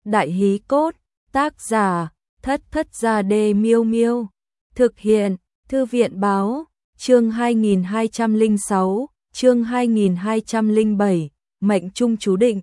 Đại hí cốt, tác giả, Thất Thất Gia Đê Miêu Miêu. Thực hiện, Thư viện báo, chương 2206, chương 2207, mệnh trung chú định.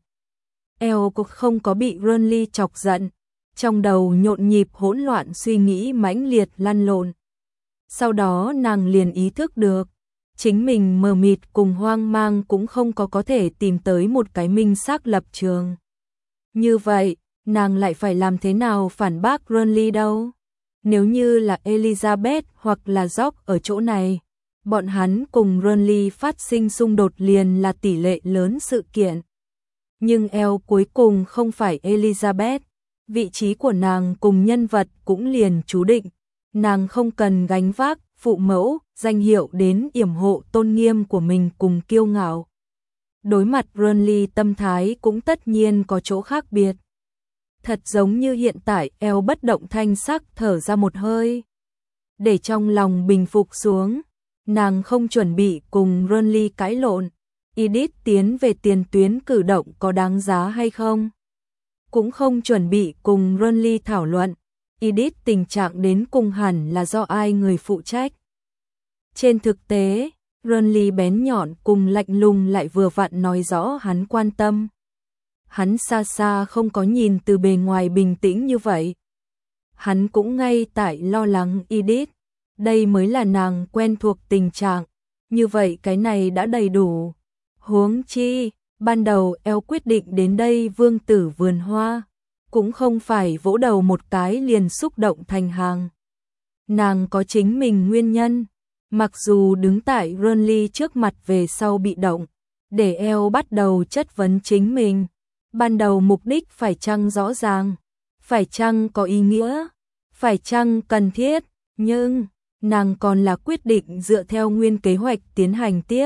Eo cũng không có bị Renly chọc giận, trong đầu nhộn nhịp hỗn loạn suy nghĩ mãnh liệt lăn lộn. Sau đó nàng liền ý thức được, chính mình mờ mịt cùng hoang mang cũng không có thể tìm tới một cái minh xác lập trường. Như vậy, nàng lại phải làm thế nào phản bác Renly đâu? Nếu như là Elizabeth hoặc là George ở chỗ này, bọn hắn cùng Renly phát sinh xung đột liền là tỷ lệ lớn sự kiện. Nhưng eo cuối cùng không phải Elizabeth, vị trí của nàng cùng nhân vật cũng liền chú định. Nàng không cần gánh vác phụ mẫu, danh hiệu đến yểm hộ tôn nghiêm của mình cùng kiêu ngạo. Đối mặt Renly tâm thái cũng tất nhiên có chỗ khác biệt. Thật giống như hiện tại eo bất động thanh sắc thở ra một hơi. Để trong lòng bình phục xuống, nàng không chuẩn bị cùng Renly cãi lộn. Edith tiến về tiền tuyến cử động có đáng giá hay không? Cũng không chuẩn bị cùng Renly thảo luận. Edith tình trạng đến cùng hẳn là do ai người phụ trách. Trên thực tế, Renly bén nhọn cùng lạnh lùng lại vừa vặn nói rõ hắn quan tâm. Hắn xa xa không có nhìn từ bề ngoài bình tĩnh như vậy. Hắn cũng ngay tại lo lắng Edith. Đây mới là nàng quen thuộc tình trạng. Như vậy cái này đã đầy đủ. Huống chi, ban đầu eo quyết định đến đây vương tử vườn hoa. Cũng không phải vỗ đầu một cái liền xúc động thành hàng. Nàng có chính mình nguyên nhân. Mặc dù đứng tại Renly trước mặt về sau bị động. Để eo bắt đầu chất vấn chính mình. Ban đầu mục đích phải chăng rõ ràng, phải chăng có ý nghĩa, phải chăng cần thiết, nhưng nàng còn là quyết định dựa theo nguyên kế hoạch tiến hành tiếp.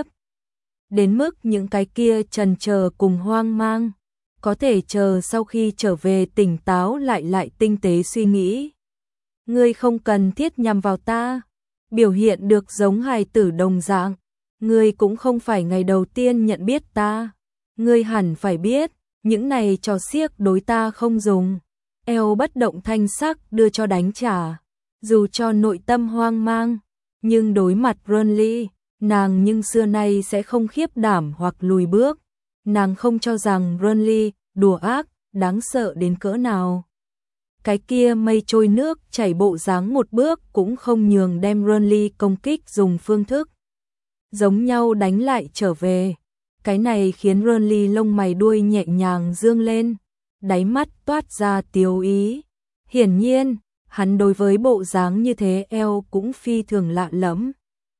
Đến mức những cái kia chần chờ cùng hoang mang, có thể chờ sau khi trở về tỉnh táo lại tinh tế suy nghĩ. Ngươi không cần thiết nhằm vào ta, biểu hiện được giống hài tử đồng dạng, ngươi cũng không phải ngày đầu tiên nhận biết ta, ngươi hẳn phải biết. Những này trò xiếc đối ta không dùng. Eo bất động thanh sắc đưa cho đánh trả. Dù cho nội tâm hoang mang, nhưng đối mặt Renly, nàng nhưng xưa nay sẽ không khiếp đảm hoặc lùi bước. Nàng không cho rằng Renly đùa ác, đáng sợ đến cỡ nào. Cái kia mây trôi nước chảy bộ dáng một bước cũng không nhường đem Renly công kích dùng phương thức giống nhau đánh lại trở về. Cái này khiến Renly lông mày đuôi nhẹ nhàng dương lên, đáy mắt toát ra tiêu ý. Hiển nhiên, hắn đối với bộ dáng như thế eo cũng phi thường lạ lẫm.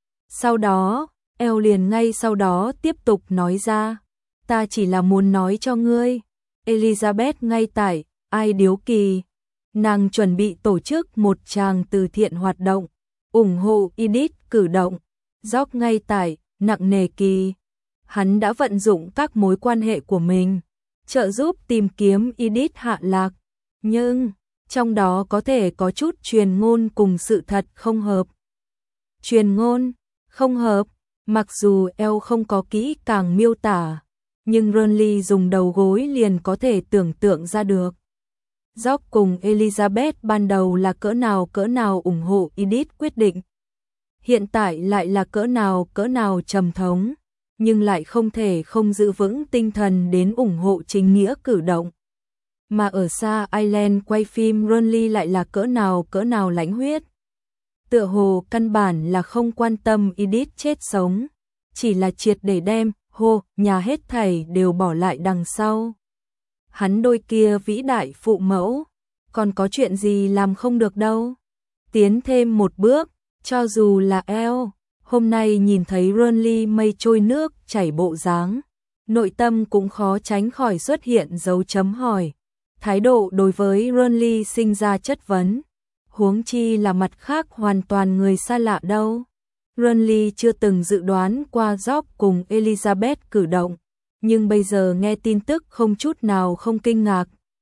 Sau đó, eo liền ngay sau đó tiếp tục nói ra, ta chỉ là muốn nói cho ngươi, Elizabeth ngay tại, ai điếu kỳ. Nàng chuẩn bị tổ chức một tràng từ thiện hoạt động, ủng hộ Edith cử động, George ngay tại, nặng nề kỳ. Hắn đã vận dụng các mối quan hệ của mình, trợ giúp tìm kiếm Edith hạ lạc. Nhưng, trong đó có thể có chút truyền ngôn cùng sự thật không hợp. Truyền ngôn, không hợp, mặc dù eo không có kỹ càng miêu tả, nhưng Renly dùng đầu gối liền có thể tưởng tượng ra được. George cùng Elizabeth ban đầu là cỡ nào ủng hộ Edith quyết định. Hiện tại lại là cỡ nào trầm thống. Nhưng lại không thể không giữ vững tinh thần đến ủng hộ chính nghĩa cử động. Mà ở xa Ireland quay phim Renly lại là cỡ nào lãnh huyết. Tựa hồ căn bản là không quan tâm Edith chết sống, chỉ là triệt để đem, nhà hết thảy đều bỏ lại đằng sau. Hắn đôi kia vĩ đại phụ mẫu, còn có chuyện gì làm không được đâu. Tiến thêm một bước, cho dù là eo. Hôm nay nhìn thấy Renly mây trôi nước chảy bộ dáng, nội tâm cũng khó tránh khỏi xuất hiện dấu chấm hỏi. Thái độ đối với Renly sinh ra chất vấn, huống chi là mặt khác hoàn toàn người xa lạ đâu. Renly chưa từng dự đoán qua George cùng Elizabeth cử động, nhưng bây giờ nghe tin tức không chút nào không kinh ngạc.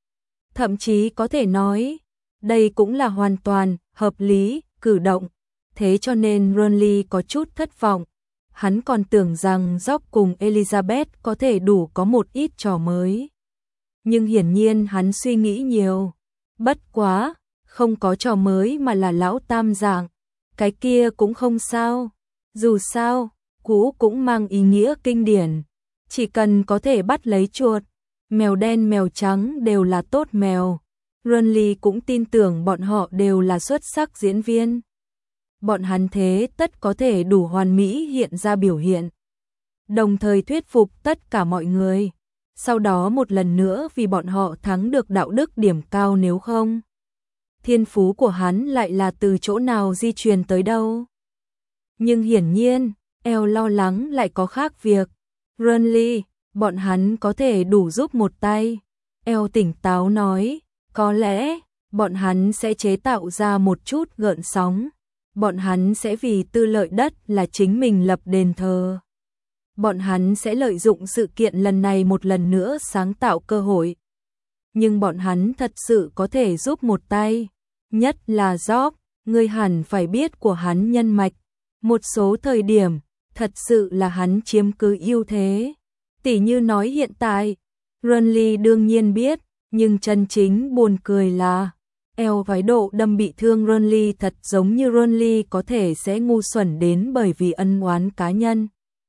Thậm chí có thể nói, đây cũng là hoàn toàn hợp lý cử động. Thế cho nên Renly có chút thất vọng. Hắn còn tưởng rằng George cùng Elizabeth có thể đủ có một ít trò mới. Nhưng hiển nhiên hắn suy nghĩ nhiều. Bất quá, không có trò mới mà là lão tam dạng. Cái kia cũng không sao. Dù sao, cũ cũng mang ý nghĩa kinh điển. Chỉ cần có thể bắt lấy chuột, mèo đen mèo trắng đều là tốt mèo. Renly cũng tin tưởng bọn họ đều là xuất sắc diễn viên. Bọn hắn thế tất có thể đủ hoàn mỹ hiện ra biểu hiện. Đồng thời thuyết phục tất cả mọi người. Sau đó một lần nữa vì bọn họ thắng được đạo đức điểm cao, nếu không, thiên phú của hắn lại là từ chỗ nào di truyền tới đâu. Nhưng hiển nhiên, El lo lắng lại có khác việc. Renly, bọn hắn có thể đủ giúp một tay. El tỉnh táo nói, có lẽ, bọn hắn sẽ chế tạo ra một chút gợn sóng. Bọn hắn sẽ vì tư lợi đất là chính mình lập đền thờ. Bọn hắn sẽ lợi dụng sự kiện lần này một lần nữa sáng tạo cơ hội. Nhưng bọn hắn thật sự có thể giúp một tay. Nhất là Job, ngươi hẳn phải biết của hắn nhân mạch. Một số thời điểm, thật sự là hắn chiếm cứ ưu thế. Tỉ như nói hiện tại, Renly đương nhiên biết, nhưng chân chính buồn cười là El thái độ đâm bị thương Renly thật giống như Renly có thể sẽ ngu xuẩn đến bởi vì ân oán cá nhân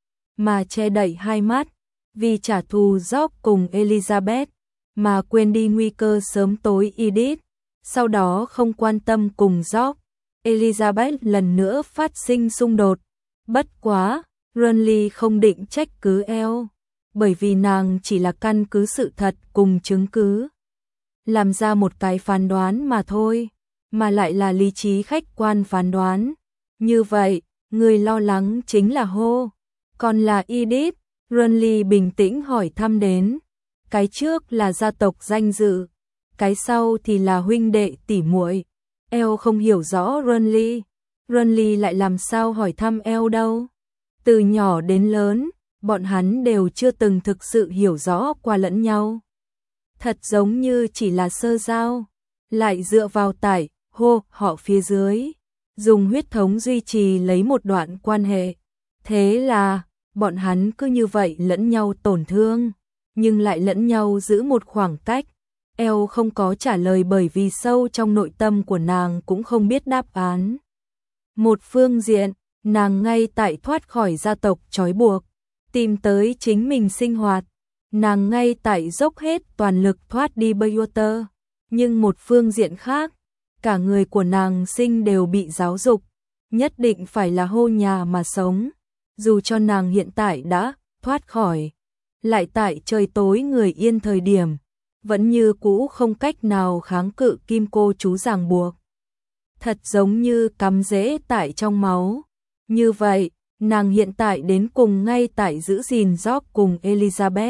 mà che đậy hai mắt, vì trả thù Job cùng Elizabeth mà quên đi nguy cơ sớm tối Edith, sau đó không quan tâm cùng Job, Elizabeth lần nữa phát sinh xung đột. Bất quá, Renly không định trách cứ El, bởi vì nàng chỉ là căn cứ sự thật cùng chứng cứ, làm ra một cái phán đoán mà thôi, mà lại là lý trí khách quan phán đoán. Như vậy, người lo lắng chính là Ho, còn là Edith. Renly bình tĩnh hỏi thăm đến. Cái trước là gia tộc danh dự, cái sau thì là huynh đệ tỷ muội. El không hiểu rõ Renly. Renly lại làm sao hỏi thăm El đâu? Từ nhỏ đến lớn, bọn hắn đều chưa từng thực sự hiểu rõ qua lẫn nhau. Thật giống như chỉ là sơ giao, lại dựa vào tải, hô, họ phía dưới, dùng huyết thống duy trì lấy một đoạn quan hệ. Thế là, bọn hắn cứ như vậy lẫn nhau tổn thương, nhưng lại lẫn nhau giữ một khoảng cách. El không có trả lời bởi vì sâu trong nội tâm của nàng cũng không biết đáp án. Một phương diện, nàng ngay tại thoát khỏi gia tộc trói buộc, tìm tới chính mình sinh hoạt. Nàng ngay tại dốc hết toàn lực thoát đi Baywater, nhưng một phương diện khác, cả người của nàng sinh đều bị giáo dục, nhất định phải là hô nhà mà sống. Dù cho nàng hiện tại đã thoát khỏi, lại tại trời tối người yên thời điểm, vẫn như cũ không cách nào kháng cự kim cô chú ràng buộc. Thật giống như cắm rễ tại trong máu. Như vậy, nàng hiện tại đến cùng ngay tại giữ gìn Job cùng Elizabeth.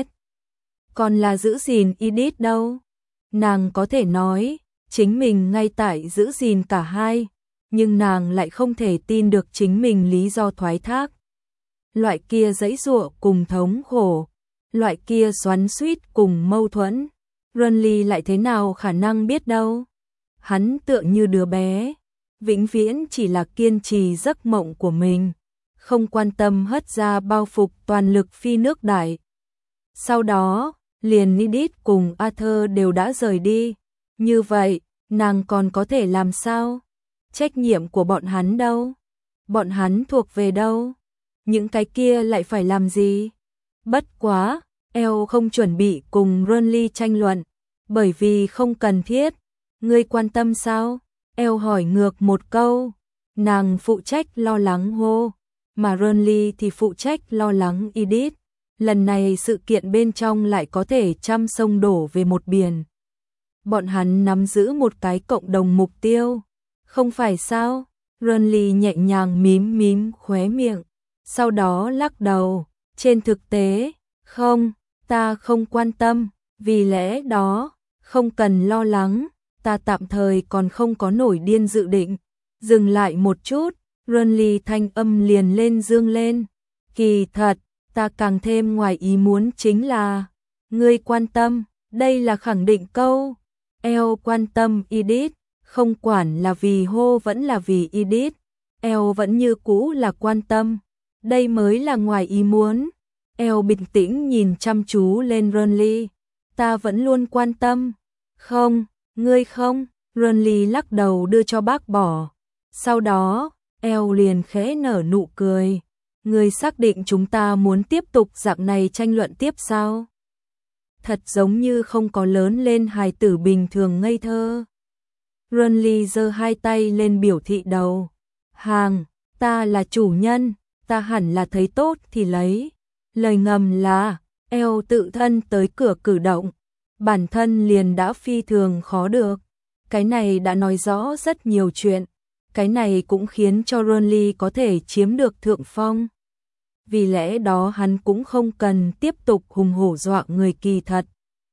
Còn là giữ gìn Edith đâu? Nàng có thể nói, chính mình ngay tại giữ gìn cả hai, nhưng nàng lại không thể tin được chính mình lý do thoái thác. Loại kia giãy giụa cùng thống khổ, loại kia xoắn xuýt cùng mâu thuẫn, Renly lại thế nào khả năng biết đâu? Hắn tựa như đứa bé, vĩnh viễn chỉ là kiên trì giấc mộng của mình, không quan tâm hất ra bao phục toàn lực phi nước đại. Sau đó, liền Edith cùng Arthur đều đã rời đi. Như vậy, nàng còn có thể làm sao? Trách nhiệm của bọn hắn đâu? Bọn hắn thuộc về đâu? Những cái kia lại phải làm gì? Bất quá, El không chuẩn bị cùng Renly tranh luận, bởi vì không cần thiết. Ngươi quan tâm sao? El hỏi ngược một câu. Nàng phụ trách lo lắng Ho, mà Renly thì phụ trách lo lắng Edith. Lần này sự kiện bên trong lại có thể trăm sông đổ về một biển. Bọn hắn nắm giữ một cái cộng đồng mục tiêu, không phải sao? Renly nhẹ nhàng mím mím khóe miệng, sau đó lắc đầu. Trên thực tế, không, ta không quan tâm, vì lẽ đó, không cần lo lắng, ta tạm thời còn không có nổi điên dự định. Dừng lại một chút, Renly thanh âm liền lên dương lên. Kỳ thật, ta càng thêm ngoài ý muốn chính là, ngươi quan tâm, đây là khẳng định câu. El quan tâm Edith, không quản là vì Ho vẫn là vì Edith, El vẫn như cũ là quan tâm, đây mới là ngoài ý muốn. El bình tĩnh nhìn chăm chú lên Renly, ta vẫn luôn quan tâm. Không, ngươi không, Renly lắc đầu đưa cho bác bỏ. Sau đó, eo liền khẽ nở nụ cười. Ngươi xác định chúng ta muốn tiếp tục dạng này tranh luận tiếp sao? Thật giống như không có lớn lên hài tử bình thường ngây thơ. Renly giơ hai tay lên biểu thị đầu hàng, ta là chủ nhân, ta hẳn là thấy tốt thì lấy. Lời ngầm là, eo tự thân tới cửa cử động, bản thân liền đã phi thường khó được. Cái này đã nói rõ rất nhiều chuyện, cái này cũng khiến cho Renly có thể chiếm được thượng phong. Vì lẽ đó hắn cũng không cần tiếp tục hùng hổ dọa người kỳ thật.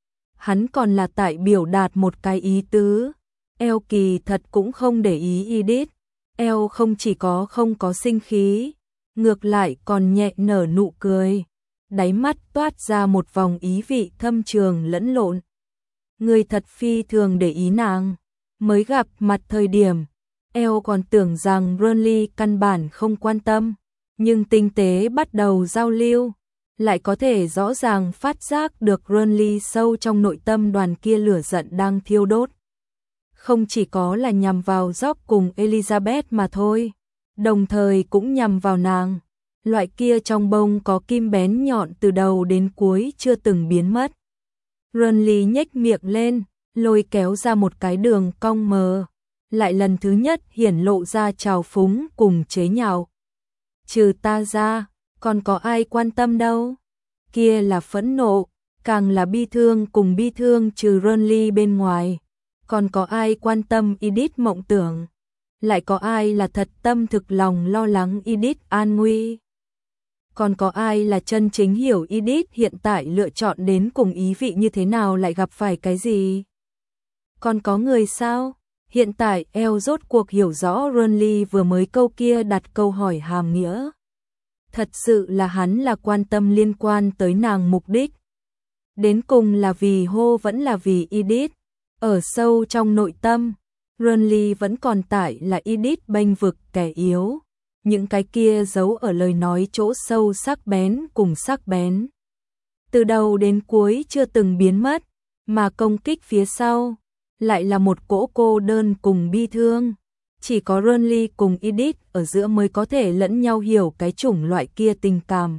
Hắn còn là tại biểu đạt một cái ý tứ. Eo kỳ thật cũng không để ý Edith. Eo không chỉ không có sinh khí, ngược lại còn nhẹ nở nụ cười. Đáy mắt toát ra một vòng ý vị thâm trường lẫn lộn. Người thật phi thường để ý nàng. Mới gặp mặt thời điểm, Eo còn tưởng rằng Renly căn bản không quan tâm. Nhưng tinh tế bắt đầu giao lưu, lại có thể rõ ràng phát giác được Renly sâu trong nội tâm đoàn kia lửa giận đang thiêu đốt. Không chỉ có là nhằm vào Jock cùng Elizabeth mà thôi, đồng thời cũng nhằm vào nàng. Loại kia trong bông có kim bén nhọn từ đầu đến cuối chưa từng biến mất. Renly nhếch miệng lên, lôi kéo ra một cái đường cong mờ, lại lần thứ nhất hiển lộ ra trào phúng cùng chế nhạo. Trừ ta ra, còn có ai quan tâm đâu. Kia là phẫn nộ, càng là bi thương cùng bi thương trừ Renly bên ngoài. Còn có ai quan tâm Edith mộng tưởng? Lại có ai là thật tâm thực lòng lo lắng Edith an nguy? Còn có ai là chân chính hiểu Edith hiện tại lựa chọn đến cùng ý vị như thế nào lại gặp phải cái gì? Còn có người sao? Hiện tại eo rốt cuộc hiểu rõ Renly vừa mới câu kia đặt câu hỏi hàm nghĩa. Thật sự là hắn là quan tâm liên quan tới nàng mục đích. Đến cùng là vì Hô vẫn là vì Edith. Ở sâu trong nội tâm, Renly vẫn còn tại là Edith bênh vực kẻ yếu. Những cái kia giấu ở lời nói chỗ sâu sắc bén cùng sắc bén. Từ đầu đến cuối chưa từng biến mất, mà công kích phía sau lại là một cỗ cô đơn cùng bi thương. Chỉ có Renly cùng Edith ở giữa mới có thể lẫn nhau hiểu cái chủng loại kia tình cảm.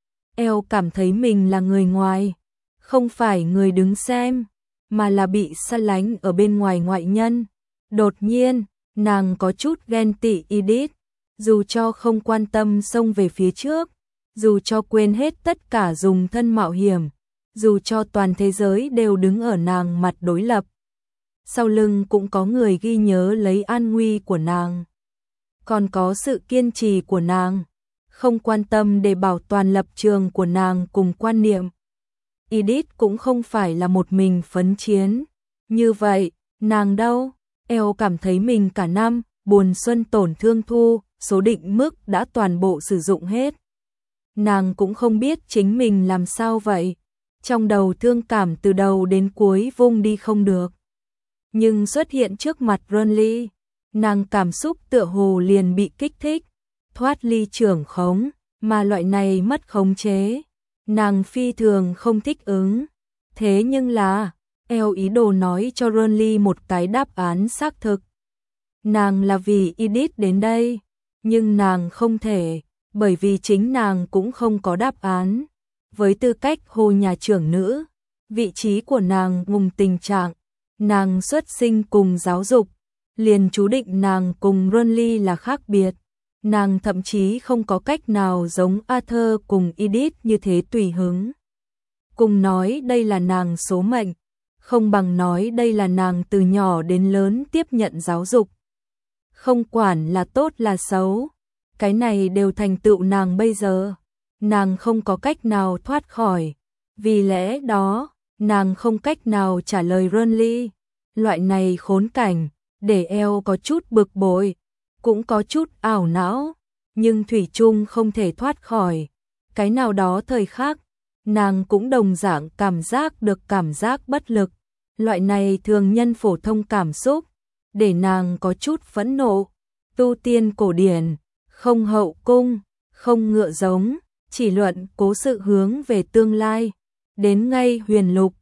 Eo cảm thấy mình là người ngoài, không phải người đứng xem, mà là bị xa lánh ở bên ngoài ngoại nhân. Đột nhiên, nàng có chút ghen tị Edith, dù cho không quan tâm xông về phía trước, dù cho quên hết tất cả dùng thân mạo hiểm, dù cho toàn thế giới đều đứng ở nàng mặt đối lập. Sau lưng cũng có người ghi nhớ lấy an nguy của nàng. Còn có sự kiên trì của nàng, không quan tâm để bảo toàn lập trường của nàng cùng quan niệm. Edith cũng không phải là một mình phấn chiến. Như vậy, nàng đâu? Eo cảm thấy mình cả năm, buồn xuân tổn thương thu, số định mức đã toàn bộ sử dụng hết. Nàng cũng không biết chính mình làm sao vậy. Trong đầu thương cảm từ đầu đến cuối vung đi không được. Nhưng xuất hiện trước mặt Renly, nàng cảm xúc tựa hồ liền bị kích thích, thoát ly trưởng khống, mà loại này mất khống chế. Nàng phi thường không thích ứng. Thế nhưng là, eo ý đồ nói cho Renly một cái đáp án xác thực. Nàng là vì Edith đến đây, nhưng nàng không thể, bởi vì chính nàng cũng không có đáp án. Với tư cách Hồ nhà trưởng nữ, vị trí của nàng cùng tình trạng, nàng xuất sinh cùng giáo dục, liền chú định nàng cùng Renly là khác biệt. Nàng thậm chí không có cách nào giống Arthur cùng Edith như thế tùy hứng. Cùng nói đây là nàng số mệnh, không bằng nói đây là nàng từ nhỏ đến lớn tiếp nhận giáo dục. Không quản là tốt là xấu, cái này đều thành tựu nàng bây giờ. Nàng không có cách nào thoát khỏi, vì lẽ đó, nàng không cách nào trả lời Renly. Loại này khốn cảnh, để eo có chút bực bội, cũng có chút ảo não, nhưng thủy chung không thể thoát khỏi. Cái nào đó thời khắc, nàng cũng đồng dạng cảm giác được cảm giác bất lực. Loại này thường nhân phổ thông cảm xúc, để nàng có chút phẫn nộ. Tu tiên cổ điển, không hậu cung, không ngựa giống, chỉ luận cố sự hướng về tương lai. Đến ngay huyền lục,